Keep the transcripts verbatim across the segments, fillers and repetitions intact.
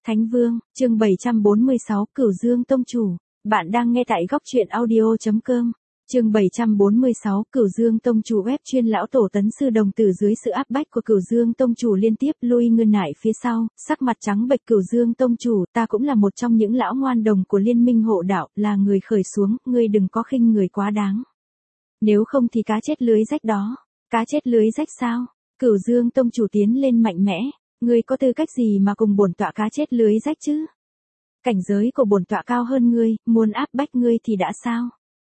Thánh Vương, chương bảy trăm bốn mươi sáu, Cửu Dương Tông Chủ. Bạn đang nghe tại góc truyện audio chấm com. Chương bảy trăm bốn mươi sáu, Cửu Dương Tông Chủ. Web chuyên lão tổ tấn sư đồng tử dưới sự áp bách của Cửu Dương Tông Chủ liên tiếp lui ngư nại phía sau, sắc mặt trắng bệch. Cửu Dương Tông Chủ, ta cũng là một trong những lão ngoan đồng của Liên Minh Hộ Đạo, là người khởi xuống, ngươi đừng có khinh người quá đáng. Nếu không thì cá chết lưới rách đó. Cá chết lưới rách sao? Cửu Dương Tông Chủ tiến lên mạnh mẽ. Ngươi có tư cách gì mà cùng bổn tọa cá chết lưới rách chứ? Cảnh giới của bổn tọa cao hơn ngươi, muốn áp bách ngươi thì đã sao?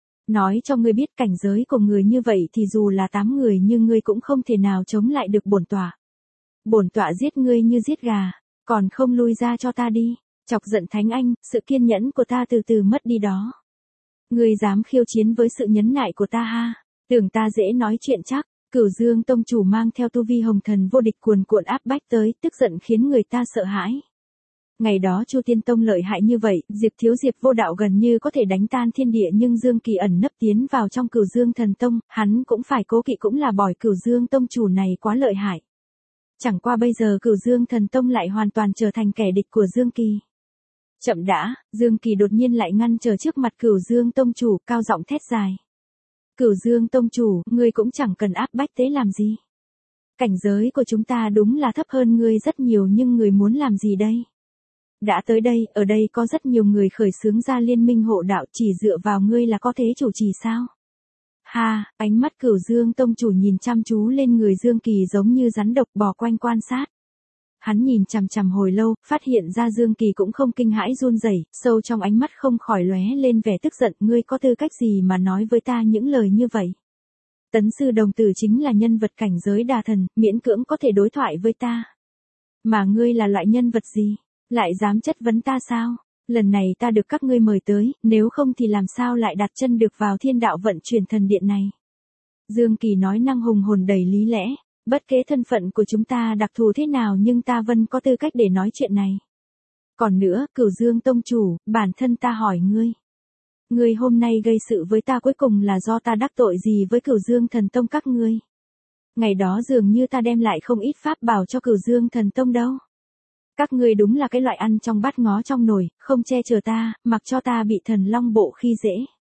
Nói cho ngươi biết, cảnh giới của người như vậy thì dù là tám người nhưng ngươi cũng không thể nào chống lại được bổn tọa. Bổn tọa giết ngươi như giết gà, còn không lui ra cho ta đi. Chọc giận Thánh Anh, sự kiên nhẫn của ta từ từ mất đi đó. Ngươi dám khiêu chiến với sự nhẫn nại của ta ha? Tưởng ta dễ nói chuyện chắc. Cửu Dương Tông Chủ mang theo tu vi hồng thần vô địch cuồn cuộn áp bách tới, tức giận khiến người ta sợ hãi. Ngày đó Chu Tiên Tông lợi hại như vậy, Diệp Thiếu Diệp vô đạo gần như có thể đánh tan thiên địa, nhưng Dương Kỳ ẩn nấp tiến vào trong Cửu Dương Thần Tông, hắn cũng phải cố kỵ, cũng là bỏi Cửu Dương Tông Chủ này quá lợi hại. Chẳng qua bây giờ Cửu Dương Thần Tông lại hoàn toàn trở thành kẻ địch của Dương Kỳ. Chậm đã, Dương Kỳ đột nhiên lại ngăn trở trước mặt Cửu Dương Tông Chủ, cao giọng thét dài. Cửu Dương Tông Chủ, ngươi cũng chẳng cần áp bách thế làm gì. Cảnh giới của chúng ta đúng là thấp hơn ngươi rất nhiều, nhưng ngươi muốn làm gì đây? Đã tới đây, ở đây có rất nhiều người khởi xướng ra Liên Minh Hộ Đạo, chỉ dựa vào ngươi là có thế chủ trì sao? Ha, ánh mắt Cửu Dương Tông Chủ nhìn chăm chú lên người Dương Kỳ giống như rắn độc bò quanh quan sát. Hắn nhìn chằm chằm hồi lâu, phát hiện ra Dương Kỳ cũng không kinh hãi run rẩy, sâu trong ánh mắt không khỏi lóe lên vẻ tức giận. Ngươi có tư cách gì mà nói với ta những lời như vậy? Tấn sư đồng tử chính là nhân vật cảnh giới đà thần, miễn cưỡng có thể đối thoại với ta. Mà ngươi là loại nhân vật gì? Lại dám chất vấn ta sao? Lần này ta được các ngươi mời tới, nếu không thì làm sao lại đặt chân được vào Thiên Đạo Vận Chuyển Thần Điện này? Dương Kỳ nói năng hùng hồn đầy lý lẽ. Bất kể thân phận của chúng ta đặc thù thế nào nhưng ta vẫn có tư cách để nói chuyện này. Còn nữa, Cửu Dương Tông Chủ, bản thân ta hỏi ngươi. Ngươi hôm nay gây sự với ta cuối cùng là do ta đắc tội gì với Cửu Dương Thần Tông các ngươi? Ngày đó dường như ta đem lại không ít pháp bảo cho Cửu Dương Thần Tông đâu. Các ngươi đúng là cái loại ăn trong bát ngó trong nồi, không che chở ta, mặc cho ta bị Thần Long Bộ khi dễ.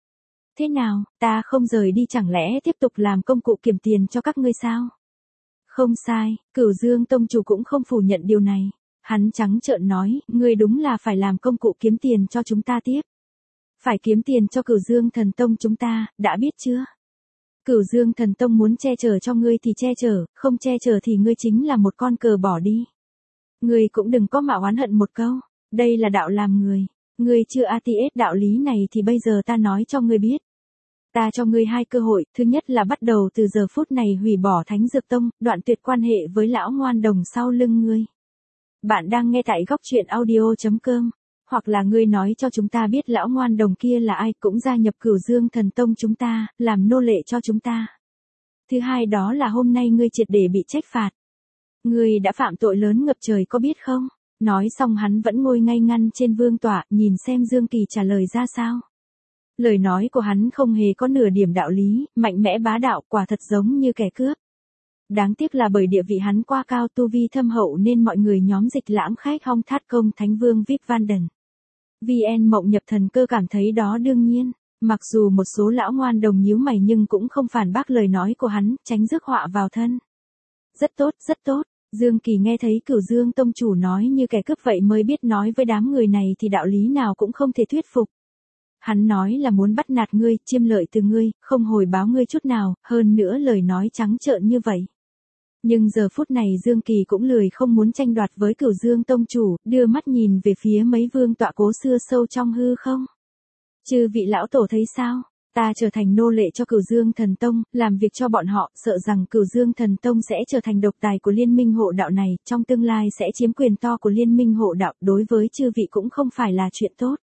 Thế nào, ta không rời đi chẳng lẽ tiếp tục làm công cụ kiếm tiền cho các ngươi sao? Không sai, Cửu Dương Tông Chủ cũng không phủ nhận điều này. Hắn trắng trợn nói, ngươi đúng là phải làm công cụ kiếm tiền cho chúng ta tiếp. Phải kiếm tiền cho Cửu Dương Thần Tông chúng ta, đã biết chưa? Cửu Dương Thần Tông muốn che chở cho ngươi thì che chở, không che chở thì ngươi chính là một con cờ bỏ đi. Ngươi cũng đừng có mạo oán hận một câu, đây là đạo làm người. Ngươi chưa a tê ét đạo lý này thì bây giờ ta nói cho ngươi biết. Ta cho ngươi hai cơ hội, thứ nhất là bắt đầu từ giờ phút này hủy bỏ Thánh Dược Tông, đoạn tuyệt quan hệ với lão ngoan đồng sau lưng ngươi. Bạn đang nghe tại góc truyện audio chấm com, hoặc là ngươi nói cho chúng ta biết lão ngoan đồng kia là ai, cũng gia nhập Cửu Dương Thần Tông chúng ta, làm nô lệ cho chúng ta. Thứ hai đó là hôm nay ngươi triệt để bị trách phạt. Ngươi đã phạm tội lớn ngập trời có biết không? Nói xong hắn vẫn ngồi ngay ngăn trên vương tọa, nhìn xem Dương Kỳ trả lời ra sao. Lời nói của hắn không hề có nửa điểm đạo lý, mạnh mẽ bá đạo, quả thật giống như kẻ cướp. Đáng tiếc là bởi địa vị hắn quá cao, tu vi thâm hậu nên mọi người nhóm Dịch Lãm Khách Hong Thát Công Thánh Vương Vip Van Đần. vê en Mộng Nhập Thần Cơ cảm thấy đó đương nhiên, mặc dù một số lão ngoan đồng nhíu mày nhưng cũng không phản bác lời nói của hắn, tránh rước họa vào thân. Rất tốt, rất tốt. Dương Kỳ nghe thấy Cửu Dương Tông Chủ nói như kẻ cướp vậy mới biết nói với đám người này thì đạo lý nào cũng không thể thuyết phục. Hắn nói là muốn bắt nạt ngươi, chiêm lợi từ ngươi, không hồi báo ngươi chút nào, hơn nữa lời nói trắng trợn như vậy. Nhưng giờ phút này Dương Kỳ cũng lười không muốn tranh đoạt với Cửu Dương Tông Chủ, đưa mắt nhìn về phía mấy vương tọa cố xưa sâu trong hư không. Chư vị lão tổ thấy sao? Ta trở thành nô lệ cho Cửu Dương Thần Tông, làm việc cho bọn họ, sợ rằng Cửu Dương Thần Tông sẽ trở thành độc tài của Liên Minh Hộ Đạo này, trong tương lai sẽ chiếm quyền to của Liên Minh Hộ Đạo, đối với chư vị cũng không phải là chuyện tốt.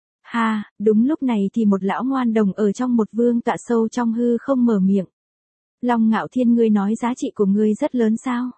Ha, đúng lúc này thì một lão ngoan đồng ở trong một vương tọa sâu trong hư không mở miệng. Long Ngạo Thiên, ngươi nói giá trị của ngươi rất lớn sao?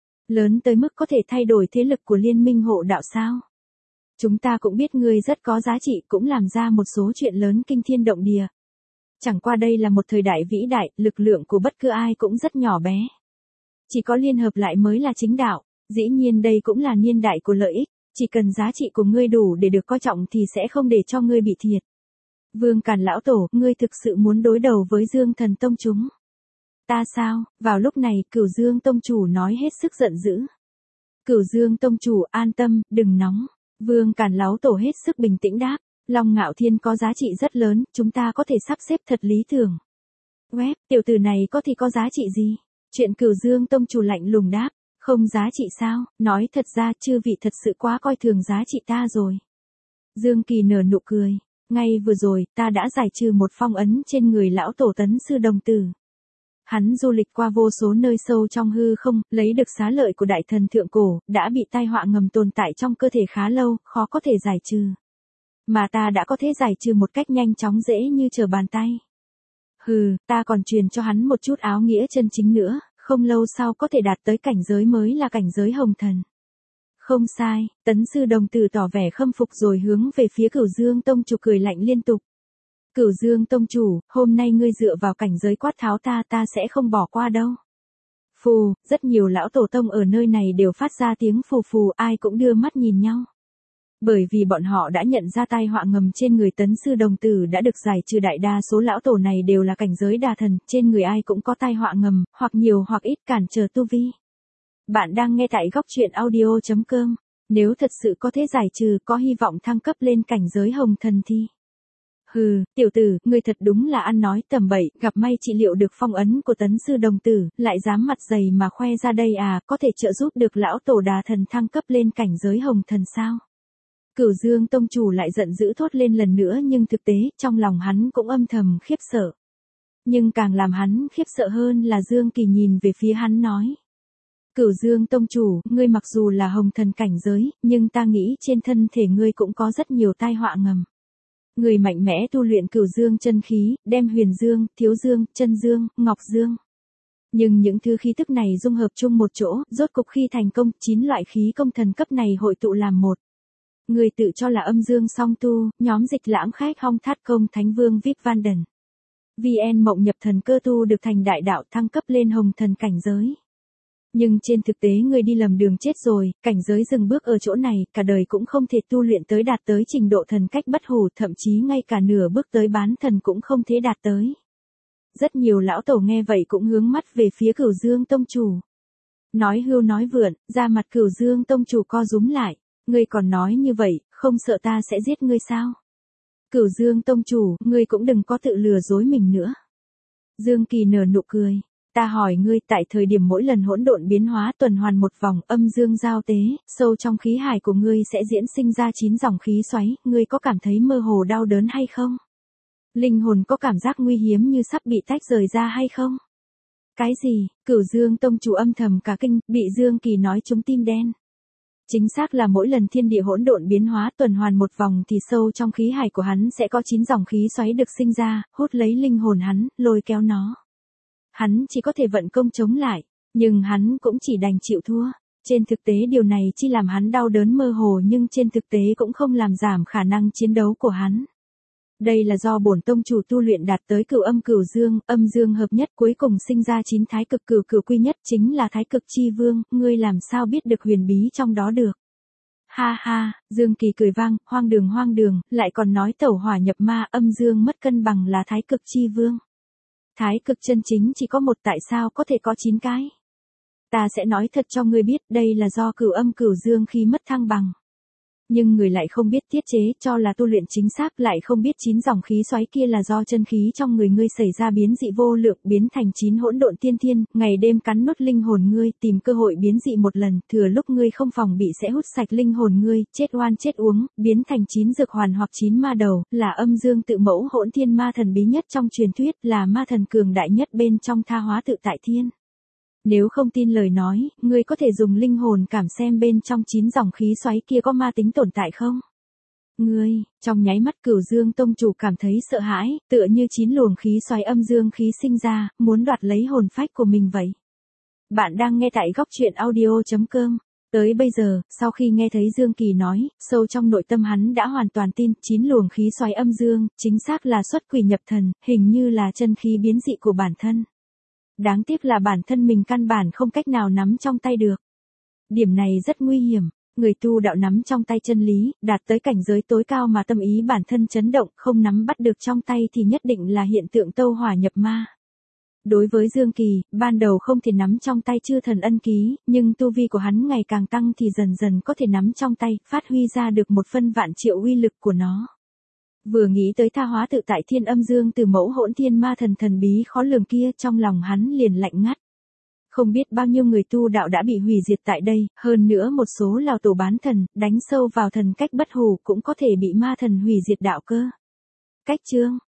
Lớn tới mức có thể thay đổi thế lực của Liên Minh Hộ Đạo sao? Chúng ta cũng biết ngươi rất có giá trị, cũng làm ra một số chuyện lớn kinh thiên động địa. Chẳng qua đây là một thời đại vĩ đại, lực lượng của bất cứ ai cũng rất nhỏ bé. Chỉ có liên hợp lại mới là chính đạo, dĩ nhiên đây cũng là niên đại của lợi ích. Chỉ cần giá trị của ngươi đủ để được coi trọng thì sẽ không để cho ngươi bị thiệt. Vương Càn lão tổ, ngươi thực sự muốn đối đầu với Dương Thần tông chúng? Ta sao? Vào lúc này, Cửu Dương tông chủ nói hết sức giận dữ. Cửu Dương tông chủ, an tâm, đừng nóng. Vương Càn lão tổ hết sức bình tĩnh đáp. Long Ngạo Thiên có giá trị rất lớn, chúng ta có thể sắp xếp thật lý tưởng. Web, tiểu tử này có thì có giá trị gì? Chuyện Cửu Dương tông chủ lạnh lùng đáp. Không giá trị sao? Nói thật ra, chư vị thật sự quá coi thường giá trị ta rồi. Dương Kỳ nở nụ cười. Ngay vừa rồi, ta đã giải trừ một phong ấn trên người lão tổ Tấn Sư Đồng Tử. Hắn du lịch qua vô số nơi sâu trong hư không, lấy được xá lợi của đại thần thượng cổ, đã bị tai họa ngầm tồn tại trong cơ thể khá lâu, khó có thể giải trừ. Mà ta đã có thể giải trừ một cách nhanh chóng dễ như trở bàn tay. Hừ, ta còn truyền cho hắn một chút áo nghĩa chân chính nữa, không lâu sau có thể đạt tới cảnh giới mới là cảnh giới hồng thần. Không sai, Tấn Sư Đồng Tử tỏ vẻ khâm phục rồi hướng về phía Cửu Dương tông chủ cười lạnh liên tục. Cửu Dương tông chủ, hôm nay ngươi dựa vào cảnh giới quát tháo ta ta sẽ không bỏ qua đâu. Phù, rất nhiều lão tổ tông ở nơi này đều phát ra tiếng phù phù, ai cũng đưa mắt nhìn nhau. Bởi vì bọn họ đã nhận ra tai họa ngầm trên người Tấn Sư Đồng Tử đã được giải trừ, đại đa số lão tổ này đều là cảnh giới đà thần, trên người ai cũng có tai họa ngầm, hoặc nhiều hoặc ít cản trở tu vi. Bạn đang nghe tại góc truyện audio chấm com. Nếu thật sự có thể giải trừ, có hy vọng thăng cấp lên cảnh giới hồng thần thì... Hừ, tiểu tử, ngươi thật đúng là ăn nói tầm bậy, gặp may trị liệu được phong ấn của Tấn Sư Đồng Tử, lại dám mặt dày mà khoe ra đây à, có thể trợ giúp được lão tổ đà thần thăng cấp lên cảnh giới hồng thần sao? Cửu Dương tông chủ lại giận dữ thốt lên lần nữa, nhưng thực tế, trong lòng hắn cũng âm thầm khiếp sợ. Nhưng càng làm hắn khiếp sợ hơn là Dương Kỳ nhìn về phía hắn nói. Cửu Dương tông chủ, ngươi mặc dù là hồng thần cảnh giới, nhưng ta nghĩ trên thân thể ngươi cũng có rất nhiều tai họa ngầm. Người mạnh mẽ tu luyện Cửu Dương chân khí, đem Huyền Dương, Thiếu Dương, Chân Dương, Ngọc Dương. Nhưng những thứ khí tức này dung hợp chung một chỗ, rốt cục khi thành công, chín loại khí công thần cấp này hội tụ làm một. Người tự cho là âm dương song tu, nhóm dịch lãm khách hong thát công thánh vương Vip Van Den. vê en mộng nhập thần cơ tu được thành đại đạo thăng cấp lên hồng thần cảnh giới. Nhưng trên thực tế người đi lầm đường chết rồi, cảnh giới dừng bước ở chỗ này, cả đời cũng không thể tu luyện tới đạt tới trình độ thần cách bất hủ, thậm chí ngay cả nửa bước tới bán thần cũng không thể đạt tới. Rất nhiều lão tổ nghe vậy cũng hướng mắt về phía Cửu Dương tông chủ. Nói hưu nói vượn, ra mặt Cửu Dương tông chủ co rúm lại. Ngươi còn nói như vậy, không sợ ta sẽ giết ngươi sao? Cửu Dương tông chủ, ngươi cũng đừng có tự lừa dối mình nữa. Dương Kỳ nở nụ cười. Ta hỏi ngươi, tại thời điểm mỗi lần hỗn độn biến hóa tuần hoàn một vòng, âm dương giao tế, sâu trong khí hải của ngươi sẽ diễn sinh ra chín dòng khí xoáy, ngươi có cảm thấy mơ hồ đau đớn hay không? Linh hồn có cảm giác nguy hiếm như sắp bị tách rời ra hay không? Cái gì? Cửu Dương tông chủ âm thầm cả kinh, bị Dương Kỳ nói trúng tim đen. Chính xác là mỗi lần thiên địa hỗn độn biến hóa tuần hoàn một vòng thì sâu trong khí hải của hắn sẽ có chín dòng khí xoáy được sinh ra, hút lấy linh hồn hắn, lôi kéo nó. Hắn chỉ có thể vận công chống lại, nhưng hắn cũng chỉ đành chịu thua. Trên thực tế điều này chỉ làm hắn đau đớn mơ hồ, nhưng trên thực tế cũng không làm giảm khả năng chiến đấu của hắn. Đây là do bổn tông chủ tu luyện đạt tới cửu âm cửu dương, âm dương hợp nhất, cuối cùng sinh ra chín thái cực cửu cửu quy nhất, chính là thái cực chi vương, ngươi làm sao biết được huyền bí trong đó được? Ha ha, Dương Kỳ cười vang, hoang đường hoang đường, lại còn nói tẩu hỏa nhập ma, âm dương mất cân bằng là thái cực chi vương. Thái cực chân chính chỉ có một, tại sao có thể có chín cái? Ta sẽ nói thật cho ngươi biết, đây là do cửu âm cửu dương khi mất thăng bằng. Nhưng người lại không biết tiết chế, cho là tu luyện chính xác, lại không biết chín dòng khí xoáy kia là do chân khí trong người ngươi xảy ra biến dị vô lượng, biến thành chín hỗn độn tiên thiên, ngày đêm cắn nuốt linh hồn ngươi, tìm cơ hội biến dị một lần, thừa lúc ngươi không phòng bị sẽ hút sạch linh hồn ngươi, chết oan chết uống, biến thành chín dược hoàn hoặc chín ma đầu, là âm dương tự mẫu hỗn thiên ma thần bí nhất trong truyền thuyết, là ma thần cường đại nhất bên trong tha hóa tự tại thiên. Nếu không tin lời nói, ngươi có thể dùng linh hồn cảm xem bên trong chín dòng khí xoáy kia có ma tính tồn tại không? Ngươi, trong nháy mắt Cửu Dương tông chủ cảm thấy sợ hãi, tựa như chín luồng khí xoáy âm dương khí sinh ra, muốn đoạt lấy hồn phách của mình vậy. Bạn đang nghe tại góc truyện audio chấm com. Tới bây giờ, sau khi nghe thấy Dương Kỳ nói, sâu trong nội tâm hắn đã hoàn toàn tin, chín luồng khí xoáy âm dương, chính xác là xuất quỷ nhập thần, hình như là chân khí biến dị của bản thân. Đáng tiếc là bản thân mình căn bản không cách nào nắm trong tay được. Điểm này rất nguy hiểm. người tu đạo nắm trong tay chân lý, đạt tới cảnh giới tối cao mà tâm ý bản thân chấn động, không nắm bắt được trong tay thì nhất định là hiện tượng tâu hỏa nhập ma. Đối với Dương Kỳ, ban đầu không thể nắm trong tay chư thần ân ký, nhưng tu vi của hắn ngày càng tăng thì dần dần có thể nắm trong tay, phát huy ra được một phân vạn triệu uy lực của nó. Vừa nghĩ tới tha hóa tự tại thiên âm dương từ mẫu hỗn thiên ma thần thần bí khó lường kia, trong lòng hắn liền lạnh ngắt. Không biết bao nhiêu người tu đạo đã bị hủy diệt tại đây, hơn nữa một số lão tổ bán thần, đánh sâu vào thần cách bất hủ cũng có thể bị ma thần hủy diệt đạo cơ. Cách chương